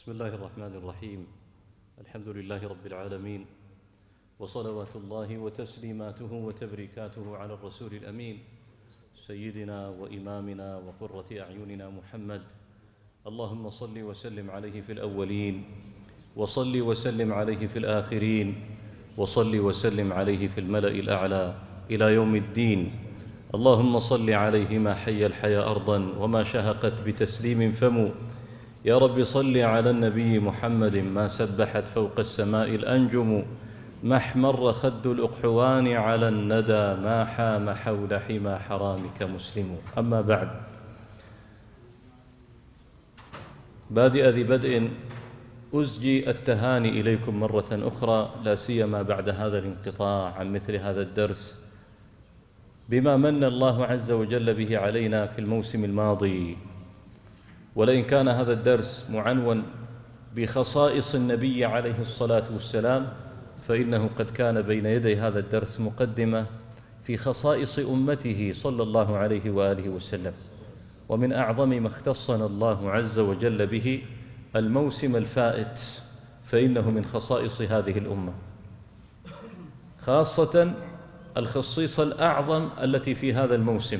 بسم الله الرحمن الرحيم. الحمد لله رب العالمين، وصلوات الله وتسليماته وتبريكاته على الرسول الأمين سيدنا وإمامنا وقرة أعيننا محمد. اللهم صل وسلم عليه في الأولين، وصل وسلم عليه في الآخرين، وصل وسلم عليه في الملأ الأعلى إلى يوم الدين. اللهم صل عليه ما حي الحياة أرضا وما شهقت بتسليم فم. يا رب صل على النبي محمد ما سبحت فوق السماء الأنجم، ما احمر خد الأقحوان على الندى، ما حام حول حمى حرامك مسلم. أما بعد، بادئ ذي بدء أزجي التهاني إليكم مرة أخرى، لا سيما بعد هذا الانقطاع عن مثل هذا الدرس بما من الله عز وجل به علينا في الموسم الماضي. ولئن كان هذا الدرس معنون بخصائص النبي عليه الصلاة والسلام، فإنه قد كان بين يدي هذا الدرس مقدمة في خصائص أمته صلى الله عليه وآله وسلم. ومن أعظم ما اختصنا الله عز وجل به الموسم الفائت، فإنه من خصائص هذه الأمة، خاصة الخصيصة الأعظم التي في هذا الموسم،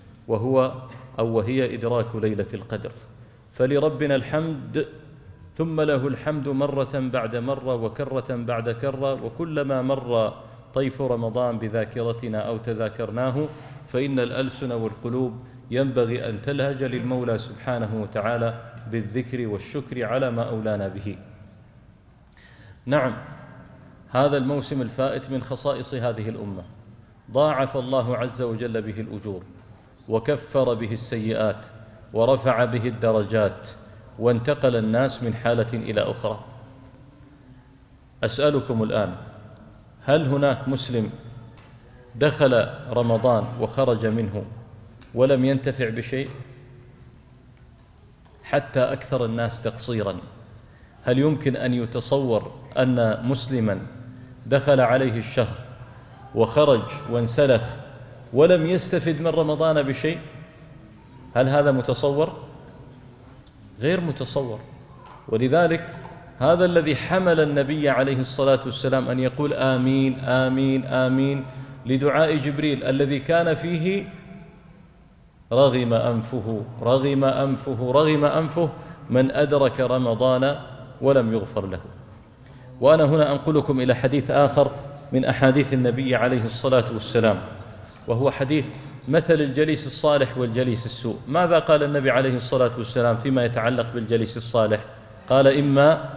وهي إدراك ليلة القدر. فلربنا الحمد ثم له الحمد مرة بعد مرة وكرة بعد كرة، وكلما مر طيف رمضان بذاكرتنا أو تذاكرناه فإن الألسن والقلوب ينبغي أن تلهج للمولى سبحانه وتعالى بالذكر والشكر على ما أولانا به. نعم، هذا الموسم الفائت من خصائص هذه الأمة، ضاعف الله عز وجل به الأجور، وكفر به السيئات، ورفع به الدرجات، وانتقل الناس من حالة إلى أخرى. أسألكم الآن، هل هناك مسلم دخل رمضان وخرج منه ولم ينتفع بشيء؟ حتى أكثر الناس تقصيرا، هل يمكن أن يتصور أن مسلما دخل عليه الشهر وخرج وانسلخ ولم يستفد من رمضان بشيء؟ هل هذا متصور؟ غير متصور. ولذلك هذا الذي حمل النبي عليه الصلاة والسلام أن يقول آمين آمين آمين لدعاء جبريل الذي كان فيه رغم أنفه رغم أنفه رغم أنفه من أدرك رمضان ولم يغفر له. وأنا هنا أنقلكم إلى حديث آخر من أحاديث النبي عليه الصلاة والسلام، وهو حديث مثل الجليس الصالح والجليس السوء. ماذا قال النبي عليه الصلاة والسلام فيما يتعلق بالجليس الصالح؟ قال إما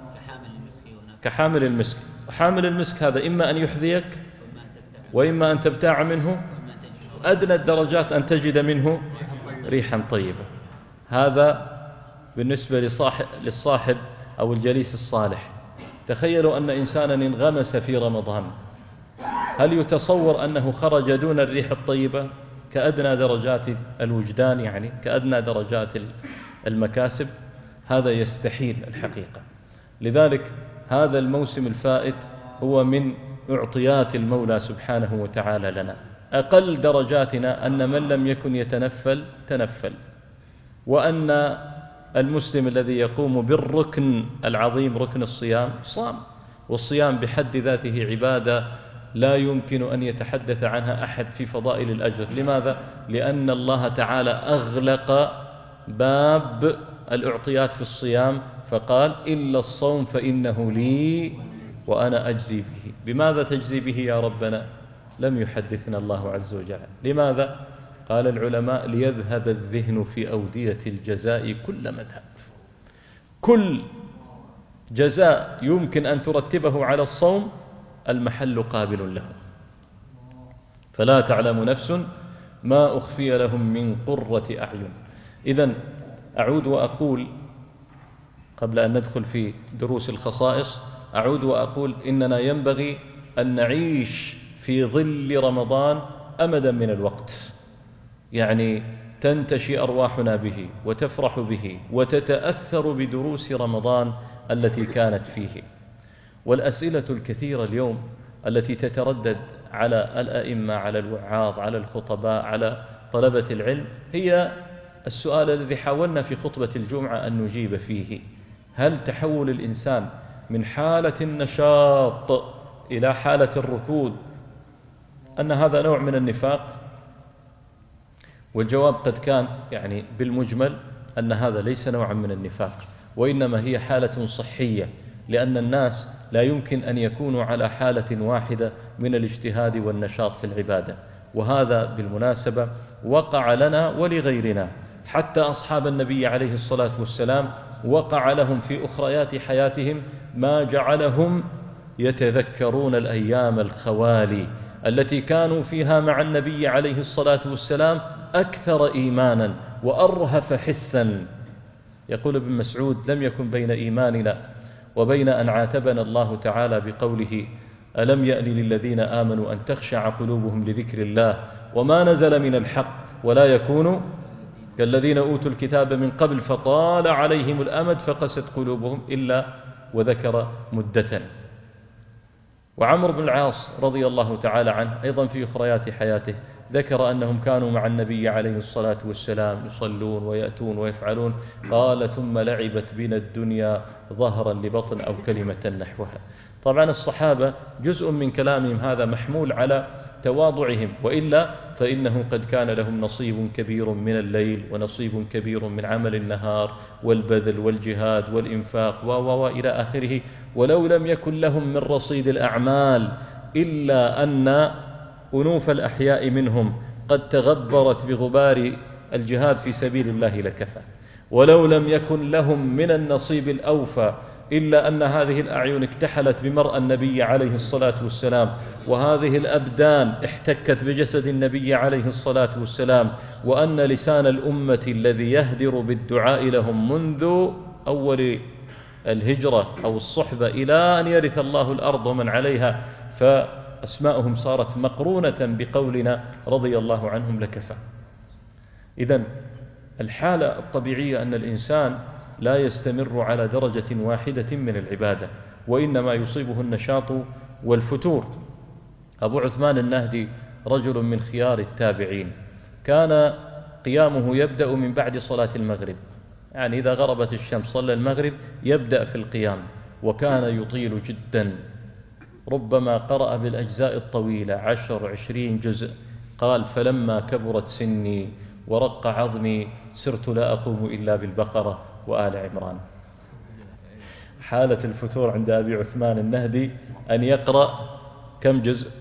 كحامل المسك. وحامل المسك هذا إما أن يحذيك، وإما أن تبتاع منه، أدنى الدرجات أن تجد منه ريحا طيبة. هذا بالنسبة للصاحب أو الجليس الصالح. تخيلوا أن إنسانا انغمس في رمضان، هل يتصور أنه خرج دون الريح الطيبة كأدنى درجات الوجدان، يعني كأدنى درجات المكاسب؟ هذا يستحيل الحقيقة. لذلك هذا الموسم الفائت هو من معطيات المولى سبحانه وتعالى لنا. أقل درجاتنا أن من لم يكن يتنفل تنفل، وأن المسلم الذي يقوم بالركن العظيم ركن الصيام صام. والصيام بحد ذاته عبادة لا يمكن أن يتحدث عنها أحد في فضائل الأجر. لماذا؟ لأن الله تعالى أغلق باب الأعطيات في الصيام فقال إلا الصوم فإنه لي وأنا أجزي به. بماذا تجزي به يا ربنا؟ لم يحدثنا الله عز وجل. لماذا؟ قال العلماء ليذهب الذهن في أودية الجزاء كل مذهب. كل جزاء يمكن أن ترتبه على الصوم المحل قابل له. فلا تعلم نفس ما أخفي لهم من قرة أعين. إذن أعود وأقول قبل أن ندخل في دروس الخصائص، أعود وأقول إننا ينبغي أن نعيش في ظل رمضان أمدا من الوقت، يعني تنتشي أرواحنا به وتفرح به وتتأثر بدروس رمضان التي كانت فيه. والأسئلة الكثيرة اليوم التي تتردد على الأئمة، على الوعاظ، على الخطباء، على طلبة العلم، هي السؤال الذي حاولنا في خطبة الجمعة أن نجيب فيه: هل تحول الإنسان من حالة النشاط إلى حالة الركود أن هذا نوع من النفاق؟ والجواب قد كان يعني بالمجمل أن هذا ليس نوعا من النفاق، وإنما هي حالة صحية، لأن الناس لا يمكن أن يكونوا على حالة واحدة من الاجتهاد والنشاط في العبادة. وهذا بالمناسبة وقع لنا ولغيرنا، حتى أصحاب النبي عليه الصلاة والسلام وقع لهم في أخريات حياتهم ما جعلهم يتذكرون الأيام الخوالي التي كانوا فيها مع النبي عليه الصلاة والسلام أكثر إيمانا وأرهف حسا. يقول ابن مسعود: لم يكن بين إيماننا وبين أن عاتبنا الله تعالى بقوله: ألم يأن للذين آمنوا أن تخشع قلوبهم لذكر الله وما نزل من الحق ولا يكونوا كالذين أوتوا الكتاب من قبل فطال عليهم الأمد فقست قلوبهم، إلا وذكر مدة. وعمرو بن العاص رضي الله تعالى عنه أيضا في أخريات حياته ذكر أنهم كانوا مع النبي عليه الصلاة والسلام يصلون ويأتون ويفعلون، قال: ثم لعبت بنا الدنيا ظهرا لبطن أو كلمة نحوها. طبعا الصحابة جزء من كلامهم هذا محمول على تواضعهم، وإلا فإنه قد كان لهم نصيب كبير من الليل ونصيب كبير من عمل النهار والبذل والجهاد والإنفاق وإلى آخره، ولو لم يكن لهم من رصيد الأعمال إلا أن أنوف الأحياء منهم قد تغبرت بغبار الجهاد في سبيل الله لكفى، ولو لم يكن لهم من النصيب الأوفى إلا أن هذه الأعين اكتحلت بمرأى النبي عليه الصلاة والسلام، وهذه الأبدان احتكت بجسد النبي عليه الصلاة والسلام، وأن لسان الأمة الذي يهدر بالدعاء لهم منذ أول الهجرة أو الصحبة إلى أن يرث الله الأرض ومن عليها، فأسماؤهم صارت مقرونة بقولنا رضي الله عنهم لكفى. إذن الحالة الطبيعية أن الإنسان لا يستمر على درجة واحدة من العبادة، وإنما يصيبه النشاط والفتور. أبو عثمان النهدي رجل من خيار التابعين، كان قيامه يبدأ من بعد صلاة المغرب، يعني إذا غربت الشمس صلى المغرب يبدأ في القيام، وكان يطيل جدا، ربما قرأ بالأجزاء الطويلة 10-20 جزء. قال: فلما كبرت سني ورق عظمي سرت لا أقوم إلا بالبقرة وآل عمران. حالة الفتور عند أبي عثمان النهدي أن يقرأ كم جزء؟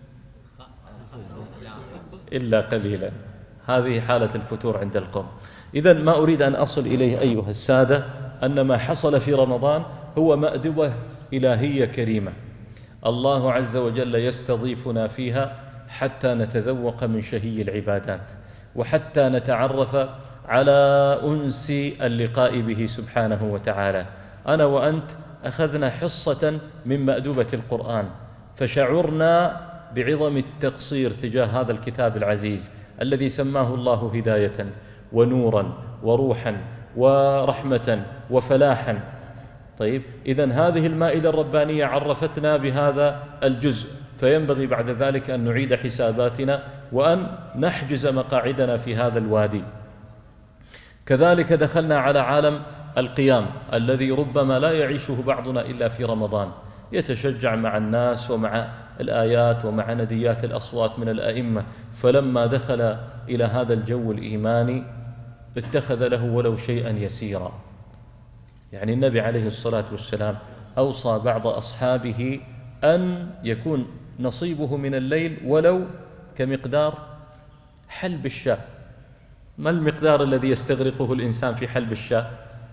إلا قليلا. هذه حالة الفتور عند القوم. إذن ما أريد أن أصل إليه أيها السادة أن ما حصل في رمضان هو مأدبة إلهية كريمة، الله عز وجل يستضيفنا فيها حتى نتذوق من شهي العبادات، وحتى نتعرف على أنس اللقاء به سبحانه وتعالى. أنا وأنت أخذنا حصة من مأدبة القرآن، فشعرنا بعظم التقصير تجاه هذا الكتاب العزيز الذي سماه الله هداية ونورا وروحا ورحمة وفلاحا. طيب، إذن هذه المائدة الربانية عرفتنا بهذا الجزء، فينبغي بعد ذلك أن نعيد حساباتنا وأن نحجز مقاعدنا في هذا الوادي. كذلك دخلنا على عالم القيام الذي ربما لا يعيشه بعضنا إلا في رمضان، يتشجع مع الناس ومع الآيات ومع نديات الأصوات من الأئمة، فلما دخل إلى هذا الجو الإيماني اتخذ له ولو شيئا يسيرا. يعني النبي عليه الصلاة والسلام أوصى بعض أصحابه أن يكون نصيبه من الليل ولو كمقدار حلب الشاة. ما المقدار الذي يستغرقه الإنسان في حلب الشاة؟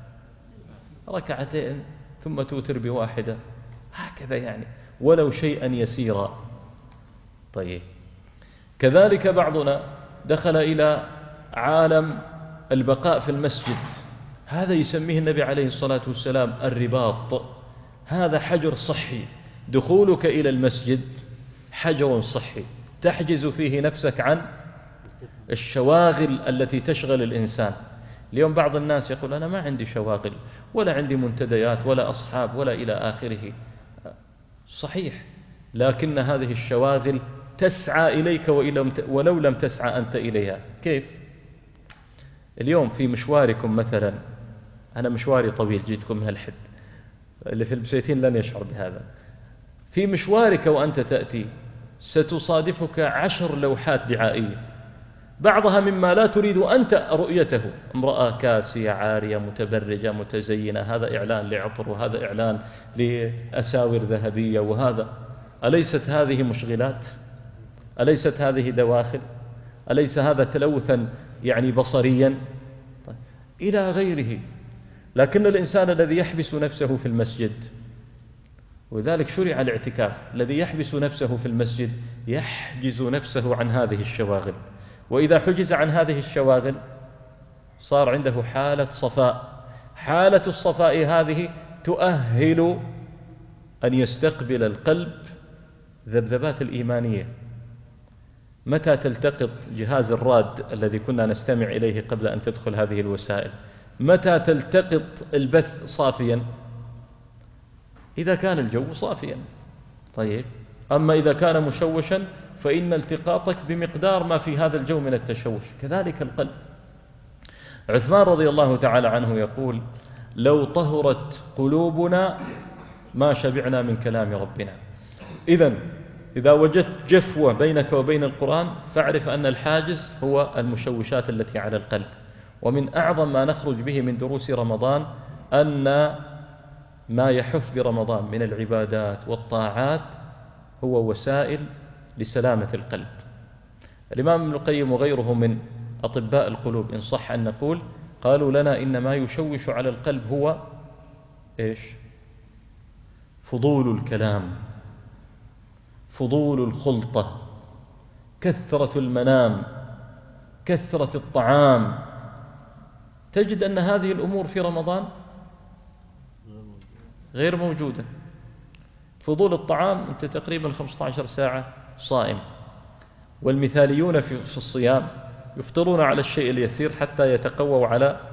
2 ثم توتر بواحدة، هكذا يعني، ولو شيئا يسيرا. طيب، كذلك بعضنا دخل إلى عالم البقاء في المسجد، هذا يسميه النبي عليه الصلاة والسلام الرباط. هذا حجر صحي، دخولك إلى المسجد حجر صحي تحجز فيه نفسك عن الشواغل التي تشغل الإنسان. اليوم بعض الناس يقول: أنا ما عندي شواغل ولا عندي منتديات ولا أصحاب ولا إلى آخره. صحيح، لكن هذه الشواغل تسعى إليك ولو لم تسعى أنت إليها. كيف؟ اليوم في مشواركم مثلا أنا مشواري طويل، جيتكم من الحد، اللي في البسيتين لن يشعر بهذا. في مشوارك وأنت تأتي ستصادفك 10 لوحات دعائية، بعضها مما لا تريد أنت رؤيته، امرأة كاسية عارية متبرجة متزينة، هذا إعلان لعطر وهذا إعلان لأساور ذهبية وهذا. أليست هذه مشغلات؟ أليست هذه دواخل؟ أليس هذا تلوثا يعني بصريا؟ طيب. إلى غيره. لكن الإنسان الذي يحبس نفسه في المسجد، وذلك شرع الاعتكاف، الذي يحبس نفسه في المسجد يحجز نفسه عن هذه الشواغل، وإذا حجز عن هذه الشواغل صار عنده حالة صفاء. حالة الصفاء هذه تؤهل أن يستقبل القلب ذبذبات الإيمانية. متى تلتقط جهاز الراد الذي كنا نستمع إليه قبل أن تدخل هذه الوسائل؟ متى تلتقط البث صافيا؟ إذا كان الجو صافيا. طيب، أما إذا كان مشوشا فإن التقاطك بمقدار ما في هذا الجو من التشوش. كذلك القلب. عثمان رضي الله تعالى عنه يقول: لو طهرت قلوبنا ما شبعنا من كلام ربنا. إذا وجدت جفوة بينك وبين القرآن فاعرف أن الحاجز هو المشوشات التي على القلب. ومن أعظم ما نخرج به من دروس رمضان أن ما يحف برمضان من العبادات والطاعات هو وسائل لسلامة القلب. الإمام ابن القيم وغيره من أطباء القلوب إن صح أن نقول قالوا لنا إن ما يشوش على القلب هو إيش؟ فضول الكلام، فضول الخلطة، كثرة المنام، كثرة الطعام. تجد أن هذه الأمور في رمضان غير موجودة. فضول الطعام، أنت تقريبا 15 ساعة صائم، والمثاليون في الصيام يفطرون على الشيء اليسير حتى يتقووا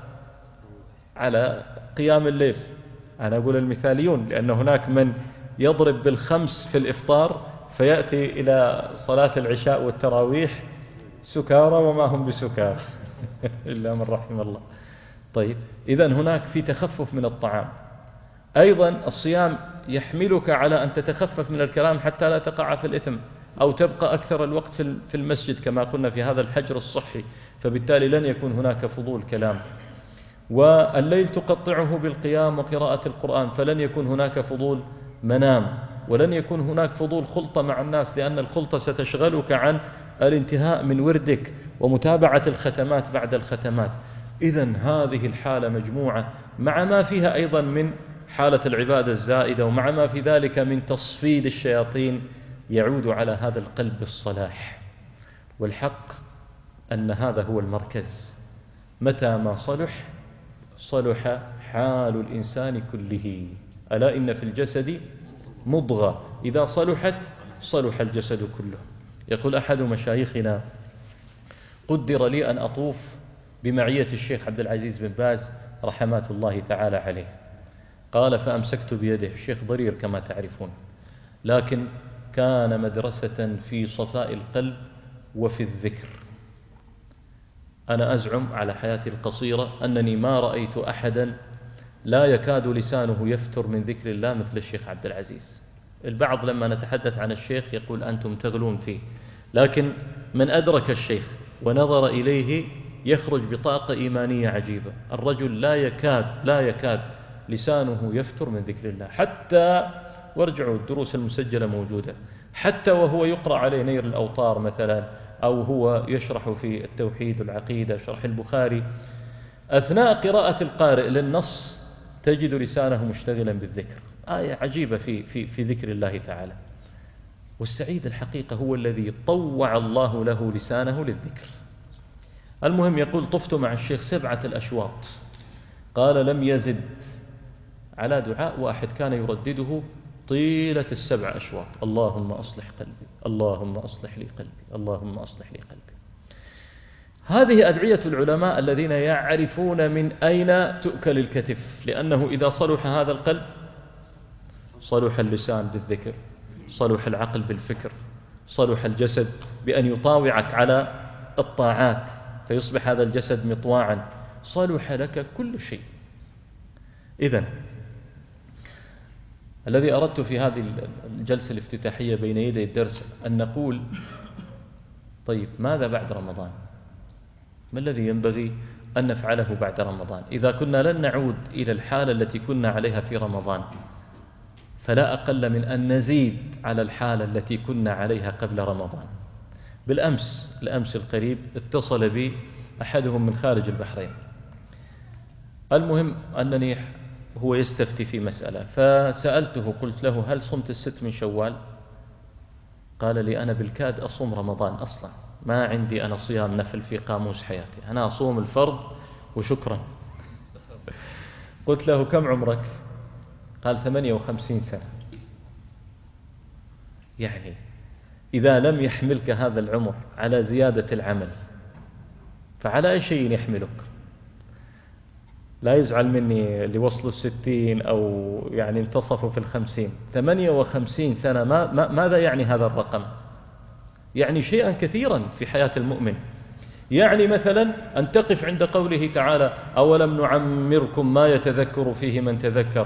على قيام الليل. أنا أقول المثاليون لأن هناك من يضرب بالخمس في الإفطار فيأتي إلى صلاة العشاء والتراويح سكارى وما هم بسكارى إلا من رحم الله. طيب، إذن هناك في تخفف من الطعام. أيضا الصيام يحملك على أن تتخفف من الكلام حتى لا تقع في الإثم، أو تبقى أكثر الوقت في المسجد كما قلنا في هذا الحجر الصحي، فبالتالي لن يكون هناك فضول كلام. والليل تقطعه بالقيام وقراءة القرآن، فلن يكون هناك فضول منام، ولن يكون هناك فضول خلطة مع الناس، لأن الخلطة ستشغلك عن الانتهاء من وردك ومتابعة الختمات بعد الختمات. إذن هذه الحالة مجموعة مع ما فيها أيضا من حالة العبادة الزائدة، ومع ما في ذلك من تصفيد الشياطين، يعود على هذا القلب بالصلاح. والحق أن هذا هو المركز. متى ما صلح حال الإنسان كله. ألا إن في الجسد مضغة إذا صلحت صلح الجسد كله. يقول أحد مشايخنا: قدر لي أن أطوف بمعية الشيخ عبد العزيز بن باز رحمات الله تعالى عليه. قال: فأمسكت بيده. الشيخ ضرير كما تعرفون، لكن كان مدرسة في صفاء القلب وفي الذكر. أنا أزعم على حياتي القصيرة أنني ما رأيت أحدا لا يكاد لسانه يفتر من ذكر الله مثل الشيخ عبد العزيز. البعض لما نتحدث عن الشيخ يقول أنتم تغلون فيه، لكن من أدرك الشيخ ونظر إليه يخرج بطاقة إيمانية عجيبة. الرجل لا يكاد لسانه يفتر من ذكر الله، حتى وارجعوا الدروس المسجلة موجودة، حتى وهو يقرأ عليه نير الأوطار مثلا، أو هو يشرح في التوحيد والعقيدة شرح البخاري، أثناء قراءة القارئ للنص تجد لسانه مشتغلا بالذكر. آية عجيبة في ذكر الله تعالى. والسعيد الحقيقة هو الذي طوع الله له لسانه للذكر. المهم، يقول: طفت مع الشيخ 7 أشواط. قال: لم يزد على دعاء واحد كان يردده طيلة 7 أشواط: اللهم أصلح قلبي، اللهم أصلح لي قلبي، اللهم أصلح لي قلبي. هذه أدعية العلماء الذين يعرفون من أين تؤكل الكتف، لأنه إذا صلح هذا القلب صلح اللسان بالذكر، صلح العقل بالفكر، صلح الجسد بأن يطاوعك على الطاعات فيصبح هذا الجسد مطواعا، صلح لك كل شيء. إذن الذي أردت في هذه الجلسة الافتتاحية بين يدي الدرس أن نقول طيب ماذا بعد رمضان؟ ما الذي ينبغي أن نفعله بعد رمضان؟ إذا كنا لن نعود إلى الحالة التي كنا عليها في رمضان، فلا أقل من أن نزيد على الحالة التي كنا عليها قبل رمضان. الأمس القريب اتصل بي أحدهم من خارج البحرين، المهم أنني هو يستفتي في مسألة، فسألته قلت له هل صمت 6 من شوال؟ قال لي أنا بالكاد أصوم رمضان أصلا، ما عندي أنا صيام نفل في قاموس حياتي، أنا أصوم الفرض وشكرا. قلت له كم عمرك؟ قال 58 سنة. يعني إذا لم يحملك هذا العمر على زيادة العمل فعلى أي شيء يحملك؟ لا يزعل مني اللي وصلوا 60 أو يعني انتصفوا في 50. 58 سنة ماذا يعني هذا الرقم؟ يعني شيئا كثيرا في حياة المؤمن. يعني مثلا أن تقف عند قوله تعالى أولم نعمركم ما يتذكر فيه من تذكر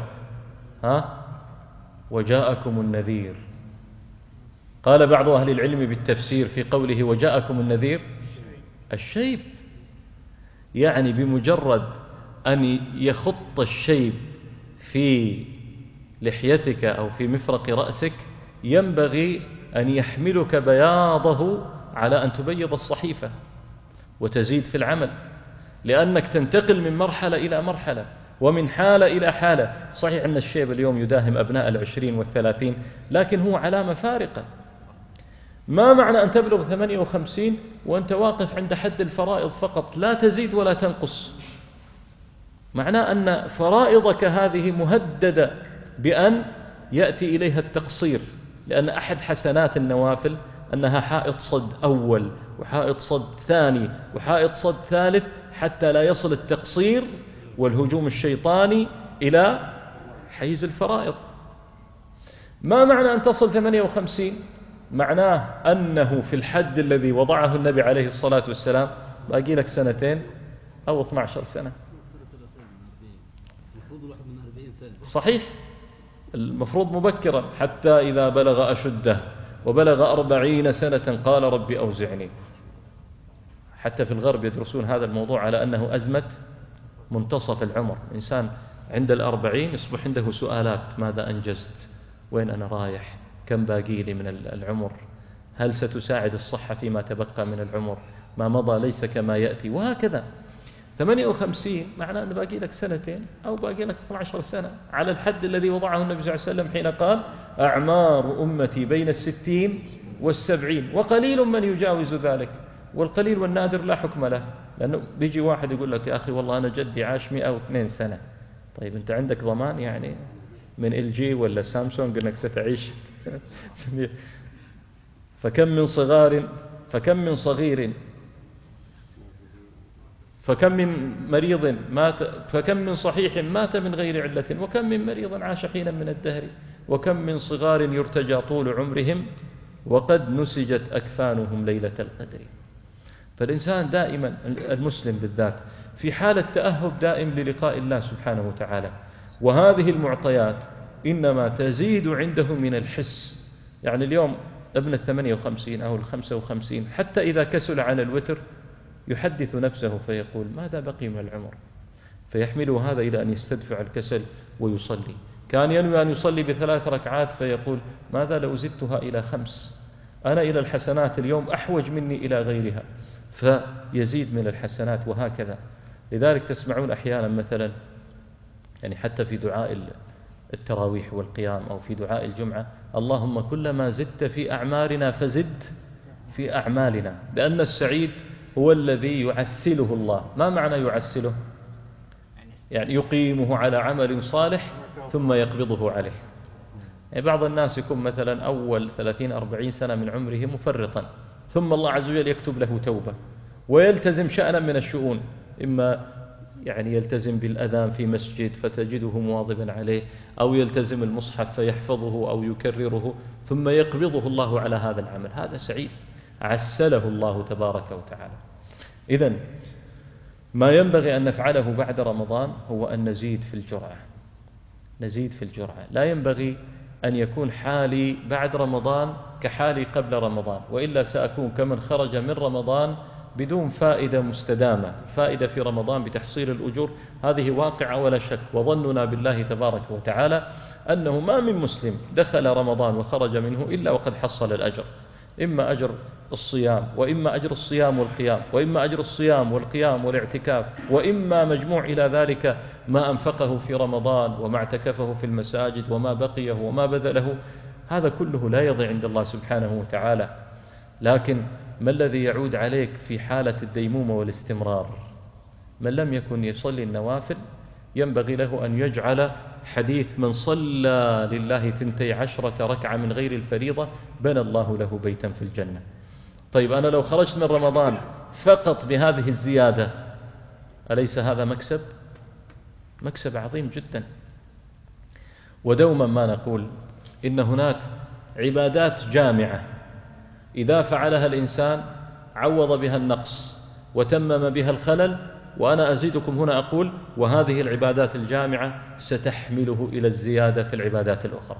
وجاءكم النذير. قال بعض أهل العلم بالتفسير في قوله وجاءكم النذير الشيب، يعني بمجرد أن يخط الشيب في لحيتك أو في مفرق رأسك ينبغي أن يحملك بياضه على أن تبيض الصحيفة وتزيد في العمل، لأنك تنتقل من مرحلة إلى مرحلة ومن حالة إلى حالة. صحيح أن الشيب اليوم يداهم أبناء 20 و30، لكن هو علامة فارقة. ما معنى أن تبلغ 58 وأنت واقف عند حد الفرائض فقط لا تزيد ولا تنقص؟ معناه أن فرائضك هذه مهددة بأن يأتي إليها التقصير، لأن أحد حسنات النوافل أنها حائط صد أول وحائط صد ثاني وحائط صد ثالث حتى لا يصل التقصير والهجوم الشيطاني إلى حيز الفرائض. ما معنى أن تصل 58؟ معناه أنه في الحد الذي وضعه النبي عليه الصلاة والسلام باقي لك 2 أو 12 سنة. صحيح، المفروض مبكرا حتى إذا بلغ أشده وبلغ 40 سنة قال ربي أوزعني. حتى في الغرب يدرسون هذا الموضوع على أنه أزمة منتصف العمر. إنسان عند 40 يصبح عنده سؤالات: ماذا أنجزت؟ وين أنا رايح؟ كم باقي لي من العمر؟ هل ستساعد الصحة فيما تبقى من العمر؟ ما مضى ليس كما يأتي، وهكذا. 58 معناه أن باقي لك 2 أو باقي لك 12 سنة، على الحد الذي وضعه النبي صلى الله عليه وسلم حين قال: أعمار أمتي بين 60 و70 وقليل من يجاوز ذلك. والقليل والنادر لا حكم له، لأنه بيجي واحد يقول لك: يا أخي والله أنا جدي عاش 102 سنة. طيب أنت عندك ضمان يعني من LG ولا سامسونج أنك ستعيش؟ فكم من صغير فكم من مريض مات، فكم من صحيح مات من غير علة، وكم من مريض عاش حينا من الدهر، وكم من صغار يرتجى طول عمرهم وقد نسجت أكفانهم ليلة القدر. فالإنسان دائما، المسلم بالذات، في حالة تأهب دائم للقاء الله سبحانه وتعالى، وهذه المعطيات إنما تزيد عنده من الحس. يعني اليوم ابن 58 أو 55 حتى إذا كسل عن الوتر يحدث نفسه فيقول: ماذا بقي من العمر؟ فيحمله هذا إلى أن يستدفع الكسل ويصلي. كان ينوي أن يصلي ب3 ركعات فيقول: ماذا لو زدتها إلى 5؟ أنا إلى الحسنات اليوم أحوج مني إلى غيرها، فيزيد من الحسنات، وهكذا. لذلك تسمعون أحيانا مثلا يعني حتى في دعاء التراويح والقيام أو في دعاء الجمعة: اللهم كلما زدت في أعمارنا فزد في أعمالنا. لأن السعيد هو الذي يعسله الله. ما معنى يعسله؟ يعني يقيمه على عمل صالح ثم يقبضه عليه. يعني بعض الناس يكون مثلا أول 30-40 سنة من عمره مفرطا، ثم الله عز وجل يكتب له توبة ويلتزم شأنا من الشؤون، إما يعني يلتزم بالأذان في مسجد فتجده مواظبا عليه، أو يلتزم المصحف فيحفظه أو يكرره، ثم يقبضه الله على هذا العمل. هذا سعيد عسله الله تبارك وتعالى. إذن ما ينبغي أن نفعله بعد رمضان هو أن نزيد في الجرعة، نزيد في الجرعة. لا ينبغي أن يكون حالي بعد رمضان كحالي قبل رمضان، وإلا سأكون كمن خرج من رمضان بدون فائدة مستدامة. فائدة في رمضان بتحصيل الأجور هذه واقعة ولا شك، وظننا بالله تبارك وتعالى أنه ما من مسلم دخل رمضان وخرج منه إلا وقد حصل الأجر، إما أجر الصيام، وإما أجر الصيام والقيام، وإما أجر الصيام والقيام والاعتكاف، وإما مجموع إلى ذلك ما أنفقه في رمضان وما اعتكفه في المساجد وما بقيه وما بذله. هذا كله لا يضيع عند الله سبحانه وتعالى. لكن ما الذي يعود عليك في حالة الديمومة والاستمرار؟ من لم يكن يصلي النوافل ينبغي له أن يجعل حديث من صلى لله 12 ركعة من غير الفريضة بنى الله له بيتا في الجنة. طيب أنا لو خرجت من رمضان فقط بهذه الزيادة أليس هذا مكسب؟ مكسب عظيم جدا. ودوما ما نقول إن هناك عبادات جامعة إذا فعلها الإنسان عوض بها النقص وتمم بها الخلل، وأنا أزيدكم هنا أقول وهذه العبادات الجامعة ستحمله إلى الزيادة في العبادات الأخرى.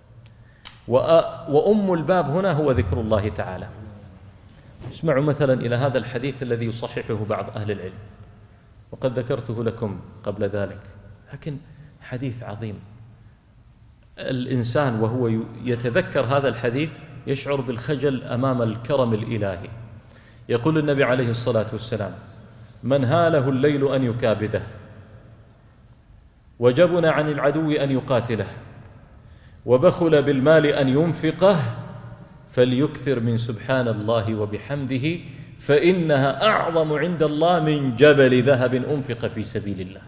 وأم الباب هنا هو ذكر الله تعالى. اسمعوا مثلا إلى هذا الحديث الذي يصححه بعض أهل العلم، وقد ذكرته لكم قبل ذلك، لكن حديث عظيم. الإنسان وهو يتذكر هذا الحديث يشعر بالخجل أمام الكرم الإلهي. يقول النبي عليه الصلاة والسلام: من هاله الليل أن يكابده، وجبن عن العدو أن يقاتله، وبخل بالمال أن ينفقه، فليكثر من سبحان الله وبحمده، فإنها أعظم عند الله من جبل ذهب أنفق في سبيل الله.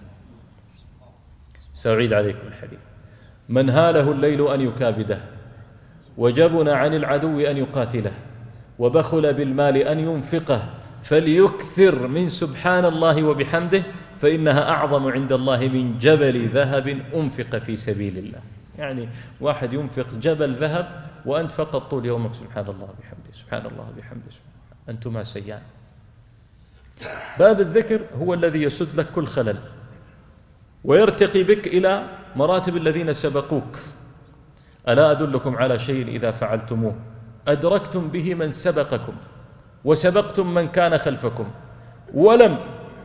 سأعيد عليكم الحديث: من هاله الليل أن يكابده، وجبن عن العدو أن يقاتله، وبخل بالمال أن ينفقه، فليكثر من سبحان الله وبحمده، فإنها أعظم عند الله من جبل ذهب أنفق في سبيل الله. يعني واحد ينفق جبل ذهب وأنت فقط طول يومك سبحان الله وبحمده، سبحان الله وبحمده، أنتما سيان. باب الذكر هو الذي يسد لك كل خلل ويرتقي بك إلى مراتب الذين سبقوك. ألا أدلكم على شيء إذا فعلتموه أدركتم به من سبقكم وسبقتم من كان خلفكم، ولم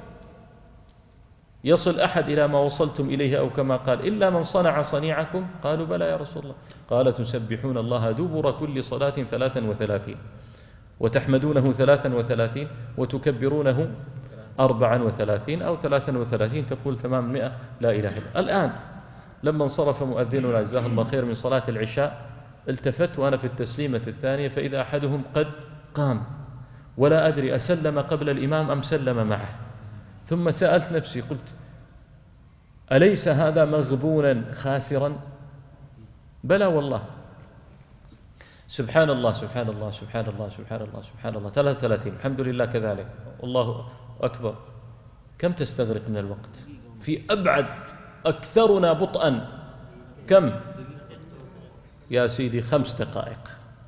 يصل أحد إلى ما وصلتم إليه، أو كما قال: إلا من صنع صنيعكم. قالوا: بلى يا رسول الله. قال: تسبحون الله دبر كل صلاة 33، وتحمدونه 33، وتكبرونه 34 أو 33، تقول 800 لا إله إلا. الآن لما انصرف مؤذننا جزاه الله خير من صلاة العشاء التفت وأنا في التسليمة الثانية فإذا أحدهم قد قام، ولا أدري أسلم قبل الإمام أم سلم معه. ثم سألت نفسي قلت: أليس هذا مغبونا خاسرا؟ بلى والله. سبحان الله سبحان الله سبحان الله سبحان الله سبحان الله 33، الحمد لله كذلك، الله أكبر. كم تستغرق من الوقت؟ في أبعد أكثرنا بطئا كم يا سيدي؟ 5 دقائق.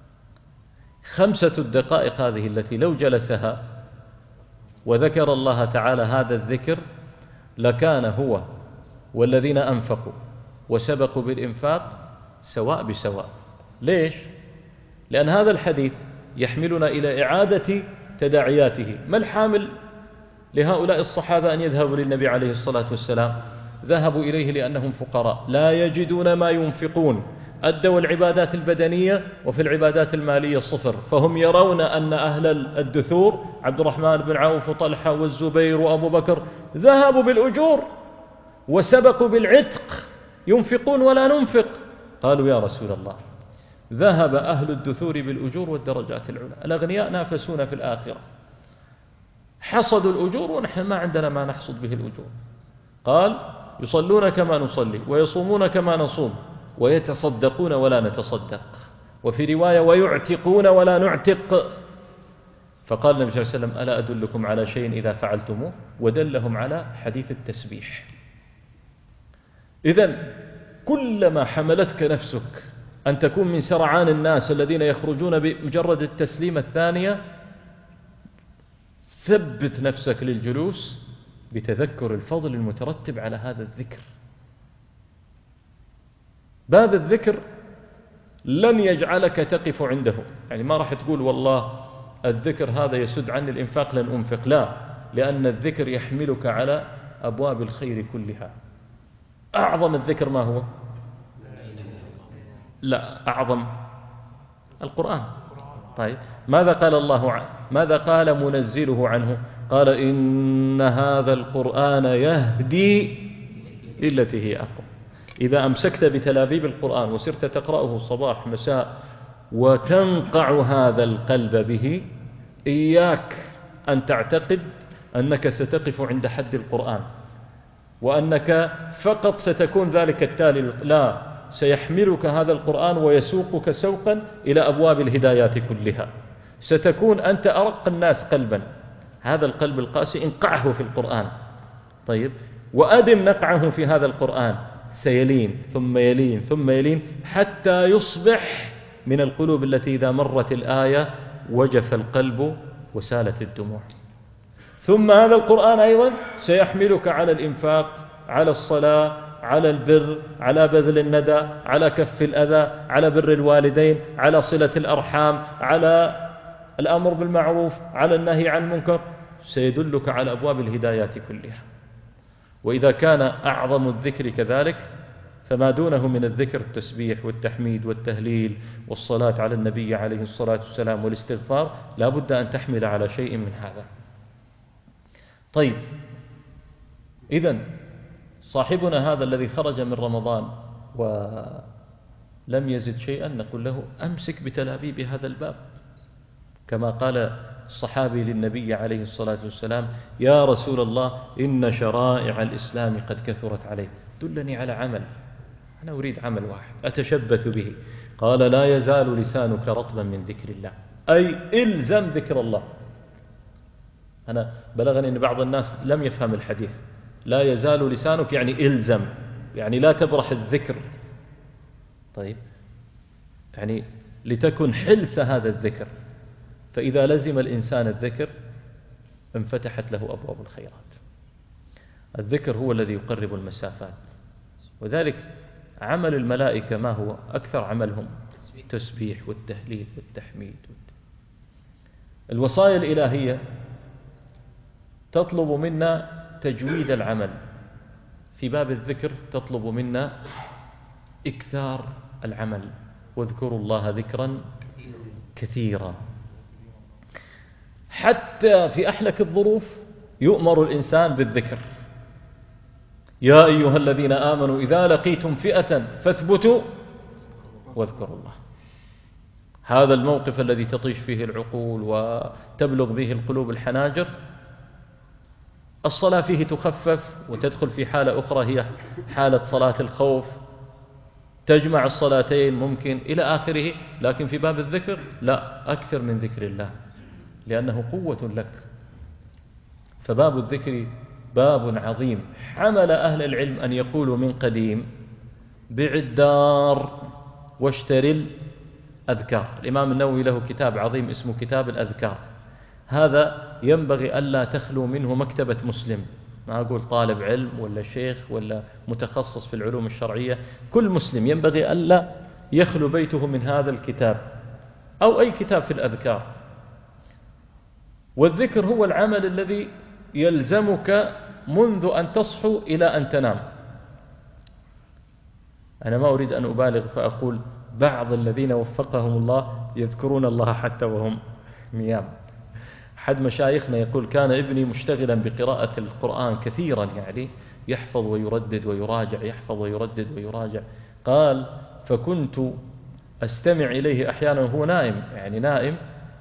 5 الدقائق هذه التي لو جلسها وذكر الله تعالى هذا الذكر لكان هو والذين أنفقوا وسبقوا بالإنفاق سواء بسواء. ليش؟ لأن هذا الحديث يحملنا إلى إعادة تداعياته. ما الحامل لهؤلاء الصحابة أن يذهبوا للنبي عليه الصلاة والسلام؟ ذهبوا إليه لأنهم فقراء لا يجدون ما ينفقون، أدوا العبادات البدنية وفي العبادات المالية صفر، فهم يرون أن أهل الدثور عبد الرحمن بن عوف وطلحة والزبير وأبو بكر ذهبوا بالأجور وسبقوا بالعتق، ينفقون ولا ننفق. قالوا: يا رسول الله، ذهب أهل الدثور بالأجور والدرجات العلى، الأغنياء نافسون في الآخرة، حصدوا الأجور ونحن ما عندنا ما نحصد به الأجور. قال: يصلون كما نصلي، ويصومون كما نصوم، ويتصدقون ولا نتصدق، وفي رواية ويعتقون ولا نعتق. فقال النبي صلى الله عليه وسلم: ألا أدلكم على شيء إذا فعلتموه؟ ودلهم على حديث التسبيح. إذن كلما حملتك نفسك أن تكون من سرعان الناس الذين يخرجون بمجرد التسليمة الثانية، ثبت نفسك للجلوس بتذكر الفضل المترتب على هذا الذكر. باب الذكر لن يجعلك تقف عنده، يعني ما راح تقول والله الذكر هذا يسد عني الإنفاق لن أنفق، لا، لأن الذكر يحملك على أبواب الخير كلها. أعظم الذكر ما هو؟ لا، أعظم القرآن. طيب ماذا قال الله عنه؟ ماذا قال منزله عنه؟ قال إن هذا القرآن يهدي للتي هي أقوم. إذا أمسكت بتلابيب القرآن وسرت تقرأه صباح مساء وتنقع هذا القلب به، إياك أن تعتقد أنك ستقف عند حد القرآن وأنك فقط ستكون ذلك التالي، لا، سيحملك هذا القرآن ويسوقك سوقا إلى أبواب الهدايات كلها. ستكون أنت أرق الناس قلبا، هذا القلب القاسي انقعه في القرآن، طيب، وأدم نقعه في هذا القرآن، سيلين ثم يلين ثم يلين حتى يصبح من القلوب التي إذا مرت الآية وجف القلب وسالت الدموع. ثم هذا القرآن أيضا سيحملك على الإنفاق، على الصلاة، على البر، على بذل الندى، على كف الأذى، على بر الوالدين، على صلة الأرحام، على الأمر بالمعروف، على النهي عن المنكر، سيدلك على أبواب الهدايات كلها. وإذا كان أعظم الذكر كذلك فما دونه من الذكر التسبيح والتحميد والتهليل والصلاة على النبي عليه الصلاة والسلام والاستغفار، لا بد أن تحمل على شيء من هذا. طيب، إذن صاحبنا هذا الذي خرج من رمضان ولم يزد شيئا نقول له أمسك بتلابيب هذا الباب، كما قال الصحابي للنبي عليه الصلاة والسلام: يا رسول الله إن شرائع الإسلام قد كثرت عليه، دلني على عمل، أنا أريد عمل واحد أتشبث به. قال: لا يزال لسانك رطبا من ذكر الله، أي إلزم ذكر الله. أنا بلغني أن بعض الناس لم يفهم الحديث، لا يزال لسانك يعني إلزم، يعني لا تبرح الذكر. طيب، يعني لتكن حلس هذا الذكر، فإذا لزم الإنسان الذكر انفتحت له أبواب الخيرات. الذكر هو الذي يقرب المسافات، وذلك عمل الملائكة ما هو أكثر عملهم؟ التسبيح والتهليل والتحميد. الوصايا الإلهية تطلب منا تجويد العمل، في باب الذكر تطلب منا إكثار العمل، واذكروا الله ذكرا كثيرا. حتى في أحلك الظروف يؤمر الإنسان بالذكر: يا أيها الذين آمنوا إذا لقيتم فئة فاثبتوا واذكروا الله. هذا الموقف الذي تطيش فيه العقول وتبلغ به القلوب الحناجر، الصلاة فيه تخفف وتدخل في حالة أخرى هي حالة صلاة الخوف، تجمع الصلاتين ممكن إلى آخره. لكن في باب الذكر لا، أكثر من ذكر الله، لأنه قوة لك. فباب الذكر باب عظيم. حمل أهل العلم أن يقولوا من قديم: بع الدار واشتري الأذكار. الإمام النووي له كتاب عظيم اسمه كتاب الأذكار، هذا ينبغي ألا تخلو منه مكتبة مسلم، ما أقول طالب علم ولا شيخ ولا متخصص في العلوم الشرعية، كل مسلم ينبغي ألا يخلو بيته من هذا الكتاب أو أي كتاب في الأذكار. والذكر هو العمل الذي يلزمك منذ أن تصحو إلى أن تنام. أنا ما أريد أن أبالغ فأقول بعض الذين وفقهم الله يذكرون الله حتى وهم نيام. أحد مشايخنا يقول: كان ابني مشتغلا بقراءة القرآن كثيرا، يعني يحفظ ويردد ويراجع، يحفظ ويردد ويراجع. قال: فكنت أستمع إليه أحيانا وهو نائم، يعني نائم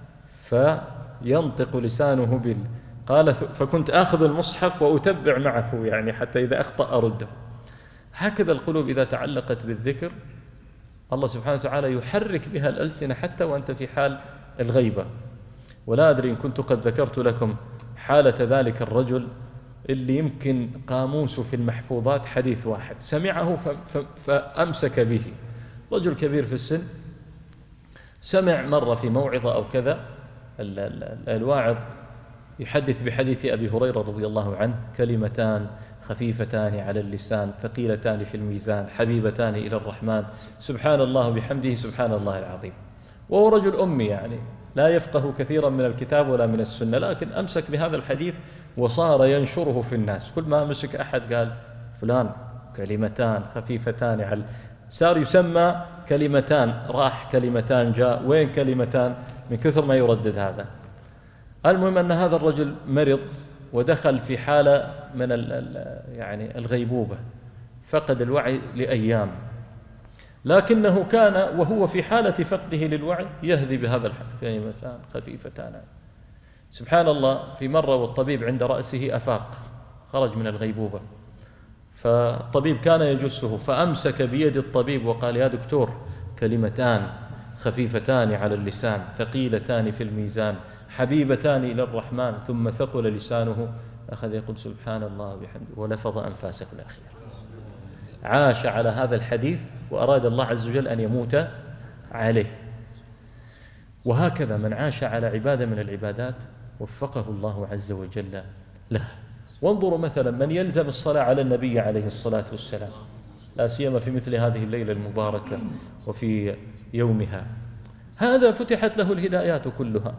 فينطق لسانه قال: فكنت آخذ المصحف وأتبع معه، يعني حتى إذا أخطأ أرده. هكذا القلوب إذا تعلقت بالذكر الله سبحانه وتعالى يحرك بها الألسنة حتى وأنت في حال الغيبة. ولا أدري إن كنت قد ذكرت لكم حالة ذلك الرجل اللي يمكن قاموسه في المحفوظات حديث واحد، سمعه فأمسك به. رجل كبير في السن، سمع مرة في موعظة أو كذا الواعظ يحدث بحديث أبي هريرة رضي الله عنه: كلمتان خفيفتان على اللسان ثقيلتان في الميزان حبيبتان إلى الرحمن سبحان الله بحمده سبحان الله العظيم. وهو رجل أمي يعني لا يفقه كثيرا من الكتاب ولا من السنة، لكن أمسك بهذا الحديث وصار ينشره في الناس. كل ما مسك أحد قال فلان كلمتان خفيفتان على، صار يسمى كلمتان راح كلمتان جاء، وين كلمتان، من كثر ما يردد هذا. المهم أن هذا الرجل مرض ودخل في حالة من يعني الغيبوبة، فقد الوعي لأيام، لكنه كان وهو في حالة فقده للوعي يهدي بهذا الحال كلمتان خفيفتان. سبحان الله، في مرة والطبيب عند رأسه أفاق، خرج من الغيبوبة، فالطبيب كان يجسه فأمسك بيد الطبيب وقال يا دكتور كلمتان خفيفتان على اللسان ثقيلتان في الميزان حبيبتان إلى الرحمن، ثم ثقل لسانه أخذ يقول سبحان الله بحمده ولفظ أنفاسه الأخير. عاش على هذا الحديث وأراد الله عز وجل أن يموت عليه. وهكذا من عاش على عبادة من العبادات وفقه الله عز وجل له. وانظروا مثلا من يلزم الصلاة على النبي عليه الصلاة والسلام، لا سيما في مثل هذه الليلة المباركة وفي يومها، هذا فتحت له الهدايات كلها.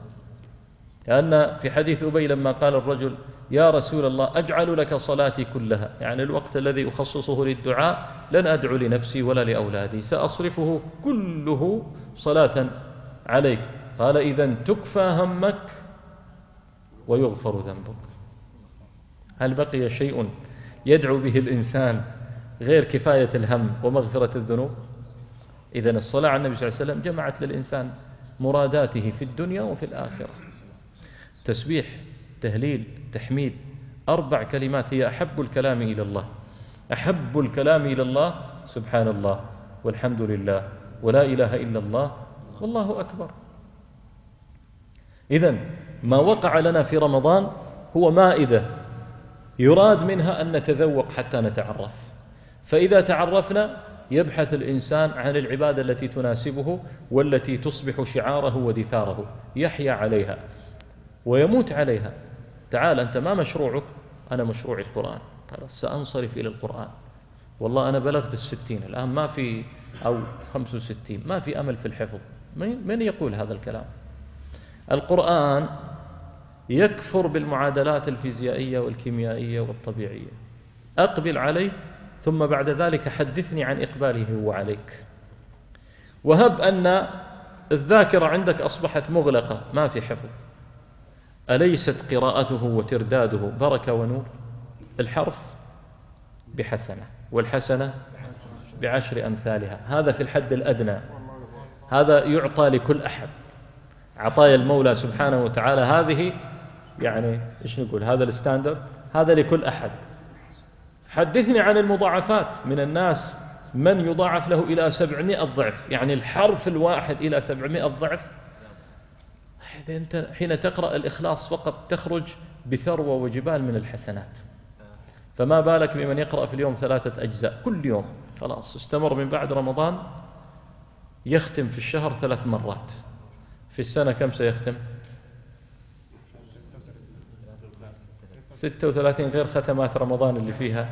لأن في حديث أبي لما قال الرجل يا رسول الله أجعل لك صلاتي كلها، يعني الوقت الذي أخصصه للدعاء لن أدعو لنفسي ولا لأولادي، سأصرفه كله صلاة عليك. قال إذن تكفى همك ويغفر ذنبك. هل بقي شيء يدعو به الإنسان غير كفاية الهم ومغفرة الذنوب؟ إذن الصلاة على النبي صلى الله عليه وسلم جمعت للإنسان مراداته في الدنيا وفي الآخرة. تسبيح، تهليل، تحميد، 4 كلمات هي أحب الكلام إلى الله. أحب الكلام إلى الله سبحان الله والحمد لله ولا إله إلا الله والله أكبر. إذن ما وقع لنا في رمضان هو مائدة يراد منها أن نتذوق حتى نتعرف، فإذا تعرفنا يبحث الإنسان عن العبادة التي تناسبه والتي تصبح شعاره ودثاره، يحيا عليها ويموت عليها. تعال أنت ما مشروعك؟ أنا مشروعي القرآن، خلاص سأنصرف إلى القرآن. والله أنا بلغت 60 الآن، ما في أو 65 ما في أمل في الحفظ. من يقول هذا الكلام؟ القرآن يكفر بالمعادلات الفيزيائية والكيميائية والطبيعية. أقبل عليه ثم بعد ذلك حدثني عن إقباله هو عليك. وهب أن الذاكرة عندك أصبحت مغلقة ما في حفظ، أليست قراءته وترداده بركة ونور؟ الحرف بحسنة والحسنة ب10 أمثالها، هذا في الحد الأدنى، هذا يعطى لكل أحد. عطايا المولى سبحانه وتعالى هذه يعني إيش نقول، هذا الستاندرد، هذا لكل أحد. حدثني عن المضاعفات. من الناس من يضاعف له إلى 700 ضعف، يعني الحرف الواحد إلى 700 ضعف. أنت حين تقرأ الإخلاص فقط تخرج بثروة وجبال من الحسنات، فما بالك بمن يقرأ في اليوم 3 أجزاء كل يوم؟ خلاص استمر من بعد رمضان يختم في الشهر 3 مرات، في السنة كم سيختم؟ 36 غير ختمات رمضان اللي فيها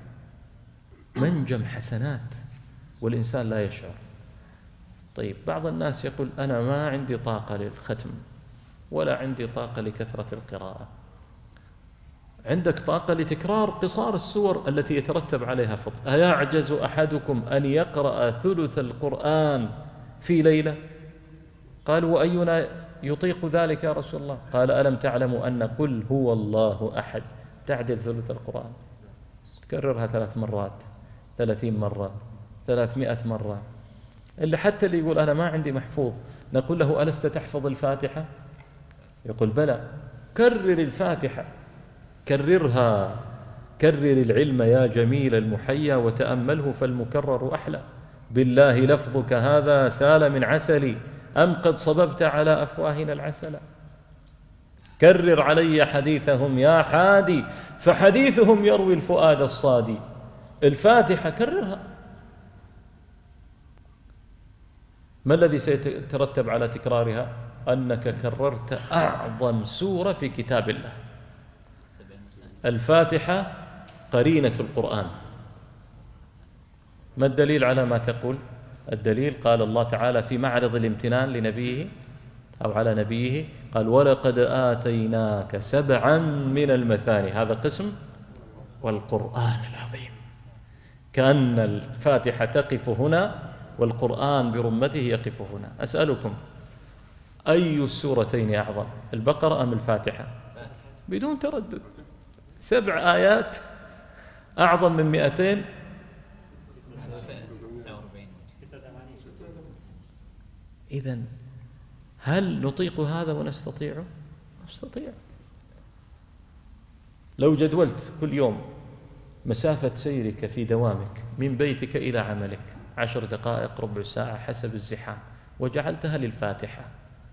منجم حسنات والإنسان لا يشعر. طيب بعض الناس يقول أنا ما عندي طاقة للختم ولا عندي طاقة لكثرة القراءة. عندك طاقة لتكرار قصار السور التي يترتب عليها فضل. أيعجز أحدكم أن يقرأ ثلث القرآن في ليلة؟ قالوا وأينا يطيق ذلك يا رسول الله؟ قال ألم تعلموا أن قل هو الله أحد تعدل ثلث القرآن؟ تكررها 3 مرات، 30 مرة، 300 مرة. اللي حتى اللي يقول أنا ما عندي محفوظ نقول له ألست تحفظ الفاتحة؟ يقول بلى. كرر الفاتحة، كررها، كرر العلم يا جميل المحيا وتأمله فالمكرر أحلى. بالله لفظك هذا سال من عسلي أم قد صببت على أفواهنا العسل. كرر علي حديثهم يا حادي فحديثهم يروي الفؤاد الصادي. الفاتحة كررها. ما الذي سيترتب على تكرارها؟ أنك كررت أعظم سورة في كتاب الله. الفاتحة قرينة القرآن. ما الدليل على ما تقول؟ الدليل قال الله تعالى في معرض الامتنان لنبيه أو على نبيه، قال ولقد آتيناك 7 من المثاني، هذا قسم، والقرآن العظيم. كأن الفاتحة تقف هنا والقرآن برمته يقف هنا. أسألكم أي السورتين أعظم، البقرة أم الفاتحة؟ بدون تردد. 7 آيات أعظم من 200. إذن هل نطيق هذا ونستطيعه؟ نستطيع. لو جدولت كل يوم مسافة سيرك في دوامك من بيتك إلى عملك 10 دقائق ربع ساعة حسب الزحام، وجعلتها للفاتحة،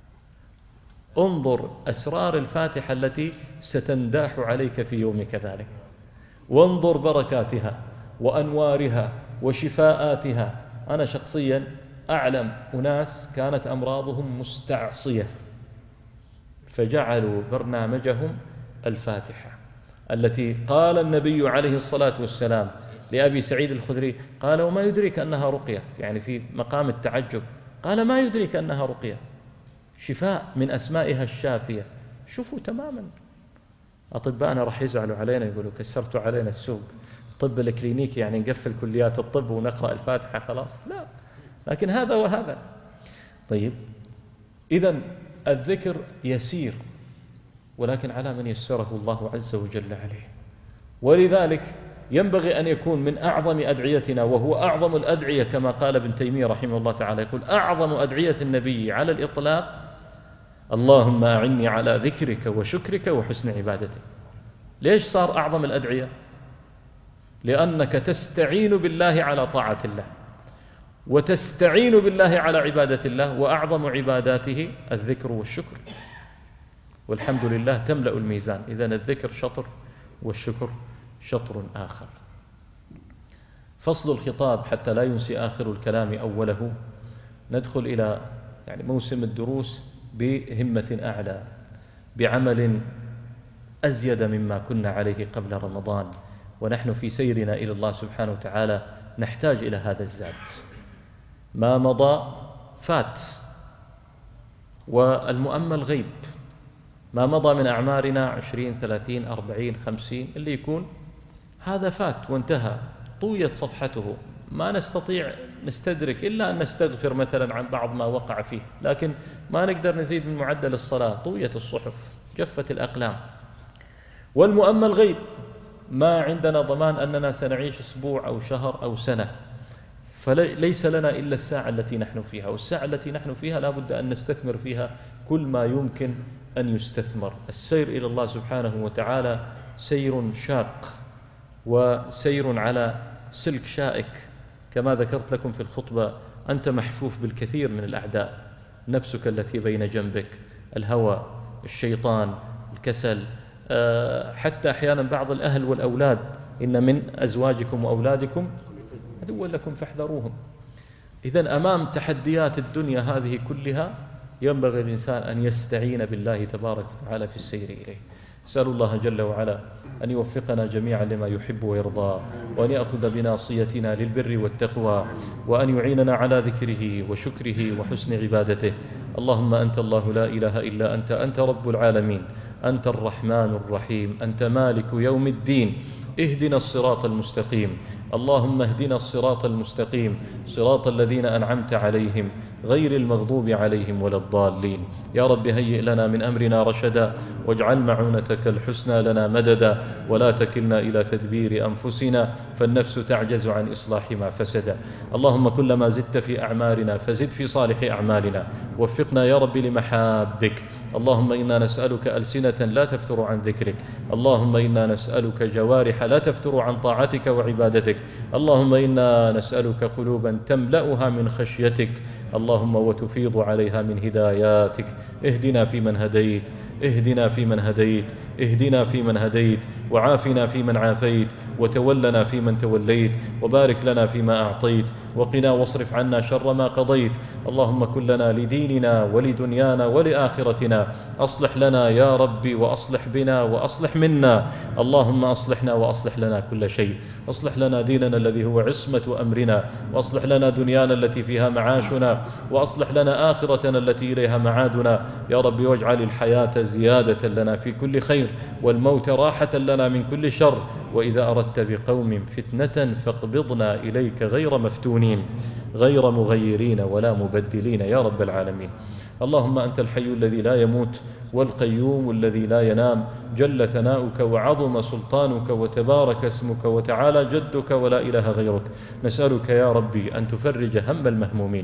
انظر أسرار الفاتحة التي ستنداح عليك في يومك ذلك، وانظر بركاتها وأنوارها وشفاءاتها. أنا شخصيا أعلم أناس كانت أمراضهم مستعصية فجعلوا برنامجهم الفاتحة، التي قال النبي عليه الصلاة والسلام لأبي سعيد الخدري، قال وما يدريك أنها رقية، يعني في مقام التعجب، قال ما يدريك أنها رقية، شفاء من أسمائها الشافية. شوفوا تماما. أطباءنا راح يزعلوا علينا، يقولوا كسرتوا علينا السوق، طب الكلينيكي يعني نقفل كليات الطب ونقرأ الفاتحة خلاص، لا، لكن هذا وهذا. طيب، إذن الذكر يسير، ولكن على من يسره الله عز وجل عليه. ولذلك ينبغي أن يكون من أعظم أدعيتنا، وهو أعظم الأدعية كما قال ابن تيمية رحمه الله تعالى، يقول أعظم أدعية النبي على الإطلاق اللهم أعني على ذكرك وشكرك وحسن عبادتك. ليش صار أعظم الأدعية؟ لأنك تستعين بالله على طاعة الله، وتستعين بالله على عبادة الله، وأعظم عباداته الذكر والشكر، والحمد لله تملأ الميزان. إذن الذكر شطر والشكر شطر آخر. فصل الخطاب حتى لا ينسي آخر الكلام أوله. ندخل إلى موسم الدروس بهمة أعلى، بعمل أزيد مما كنا عليه قبل رمضان، ونحن في سيرنا إلى الله سبحانه وتعالى نحتاج إلى هذا الزاد. ما مضى فات، والمؤمل غيب. ما مضى من أعمارنا 20 30 40 50 اللي يكون، هذا فات وانتهى، طويت صفحته، ما نستطيع نستدرك إلا أن نستغفر مثلا عن بعض ما وقع فيه، لكن ما نقدر نزيد من معدل الصلاة. طويت الصحف، جفت الأقلام. والمؤمل غيب، ما عندنا ضمان أننا سنعيش أسبوع أو شهر أو سنة، فليس لنا إلا الساعة التي نحن فيها، والساعة التي نحن فيها لا بد أن نستثمر فيها كل ما يمكن أن يستثمر. السير إلى الله سبحانه وتعالى سير شاق، وسير على سلك شائك، كما ذكرت لكم في الخطبة. أنت محفوف بالكثير من الأعداء، نفسك التي بين جنبك، الهوى، الشيطان، الكسل، حتى أحيانا بعض الأهل والأولاد، إن من أزواجكم وأولادكم عدوا لكم فاحذروهم. إذن أمام تحديات الدنيا هذه كلها ينبغي الإنسان أن يستعين بالله تبارك وتعالى في السير إليه. أسأل الله جل وعلا أن يوفقنا جميعا لما يحب ويرضى، وأن يأخذ بناصيتنا للبر والتقوى، وأن يعيننا على ذكره وشكره وحسن عبادته. اللهم أنت الله لا إله إلا أنت، أنت رب العالمين، أنت الرحمن الرحيم، أنت مالك يوم الدين. اهدنا الصراط المستقيم، اللهم اهدنا الصراط المستقيم، صراط الذين أنعمت عليهم غير المغضوب عليهم ولا الضالين. يا رب هيئ لنا من أمرنا رشدا، واجعل معونتك الحسنى لنا مددا، ولا تكلنا إلى تدبير أنفسنا، فالنفس تعجز عن إصلاح ما فسد. اللهم كلما زدت في أعمارنا فزد في صالح أعمالنا، وفقنا يا رب لمحابك. اللهم إنا نسألك ألسنة لا تفتر عن ذكرك، اللهم إنا نسألك جوارح لا تفتر عن طاعتك وعبادتك، اللهم إنا نسألك قلوبا تملأها من خشيتك، اللهم وتفيض عليها من هداياتك. اهدنا فيمن هديت، اهدنا فيمن هديت، اهدنا فيمن هديت، وعافنا فيمن عافيت، وتولنا فيمن توليت، وبارك لنا فيما أعطيت، وقنا واصرف عنا شر ما قضيت. اللهم كن لنا لديننا ولدنيانا ولآخرتنا، أصلح لنا يا ربي وأصلح بنا وأصلح منا. اللهم أصلحنا وأصلح لنا كل شيء. أصلح لنا ديننا الذي هو عصمة أمرنا، وأصلح لنا دنيانا التي فيها معاشنا، وأصلح لنا آخرتنا التي إليها معادنا يا ربي. واجعل الحياة زيادة لنا في كل خير، والموت راحة لنا من كل شر. وإذا أردت بقوم فتنة فاقبضنا إليك غير مفتونين، غير مغيرين ولا مبدلين يا رب العالمين. اللهم أنت الحي الذي لا يموت، والقيوم الذي لا ينام، جل ثناؤك وعظم سلطانك وتبارك اسمك وتعالى جدك ولا إله غيرك. نسألك يا ربي أن تفرج هم المهمومين،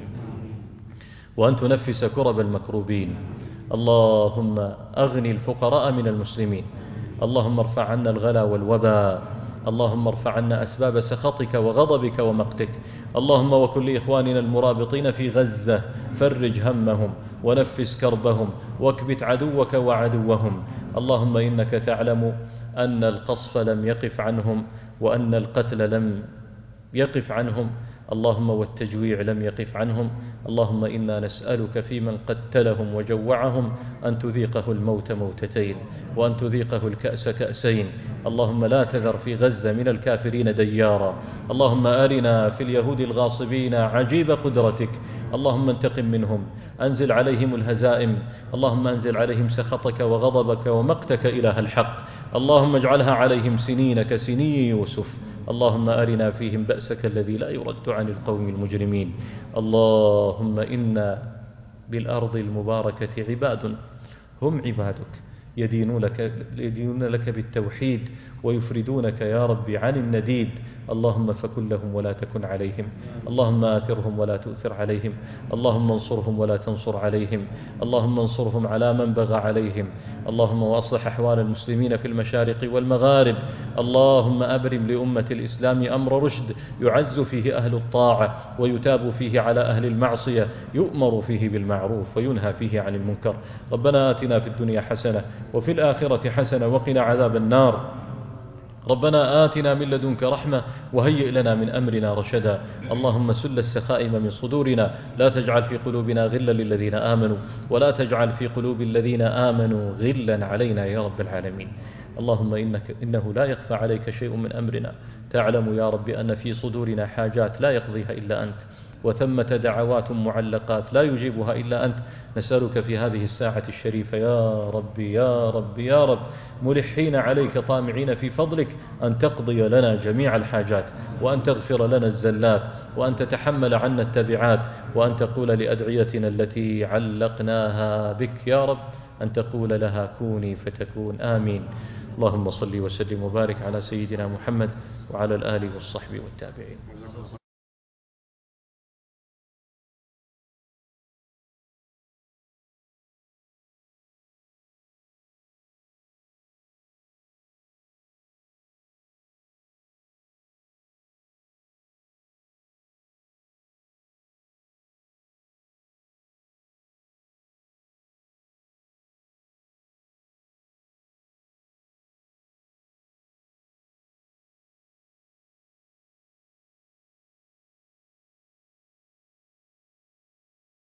وأن تنفس كرب المكروبين. اللهم أغني الفقراء من المسلمين. اللهم ارفع عنا الغلا والوباء. اللهم ارفع عنا أسباب سخطك وغضبك ومقتك. اللهم وكن لإخواننا المرابطين في غزة فرج همهم ونفس كربهم واكبت عدوك وعدوهم. اللهم إنك تعلم أن القصف لم يقف عنهم، وأن القتل لم يقف عنهم، اللهم والتجويع لم يقف عنهم. اللهم إنا نسألك في من قتلهم وجوعهم أن تذيقه الموت موتتين، وأن تذيقه الكأس كأسين. اللهم لا تذر في غزة من الكافرين ديارا. اللهم أرنا في اليهود الغاصبين عجيب قدرتك. اللهم انتقم منهم، أنزل عليهم الهزائم. اللهم أنزل عليهم سخطك وغضبك ومقتك إله الحق. اللهم اجعلها عليهم سنين كسني يوسف. اللهم أرنا فيهم بأسك الذي لا يرد عن القوم المجرمين. اللهم إنا بالأرض المباركة عباد، هم عبادك، يدينون لك بالتوحيد ويفردونك يا ربي عن النديد. اللهم فكن لهم ولا تكن عليهم. اللهم آثرهم ولا تؤثر عليهم. اللهم انصرهم ولا تنصر عليهم. اللهم انصرهم على من بغى عليهم. اللهم وأصلح أحوال المسلمين في المشارق والمغارب. اللهم أبرم لأمة الإسلام أمر رشد، يعز فيه أهل الطاعة ويتاب فيه على أهل المعصية، يؤمر فيه بالمعروف وينهى فيه عن المنكر. ربنا آتنا في الدنيا حسنة وفي الآخرة حسنة وقنا عذاب النار. ربنا آتنا من لدنك رحمة وهيئ لنا من أمرنا رشدا. اللهم سل السخائم من صدورنا، لا تجعل في قلوبنا غلا للذين آمنوا، ولا تجعل في قلوب الذين آمنوا غلا علينا يا رب العالمين. اللهم إنه لا يخفى عليك شيء من أمرنا. تعلم يا رب أن في صدورنا حاجات لا يقضيها إلا أنت، وثمة دعوات معلقات لا يجيبها إلا أنت. نسألك في هذه الساعة الشريفة يا ربي يا ربي يا رب، ملحين عليك طامعين في فضلك، أن تقضي لنا جميع الحاجات، وأن تغفر لنا الزلات، وأن تتحمل عنا التبعات، وأن تقول لأدعيتنا التي علقناها بك يا رب، أن تقول لها كوني فتكون. آمين. اللهم صل وسلم وبارك على سيدنا محمد وعلى الآل والصحب والتابعين.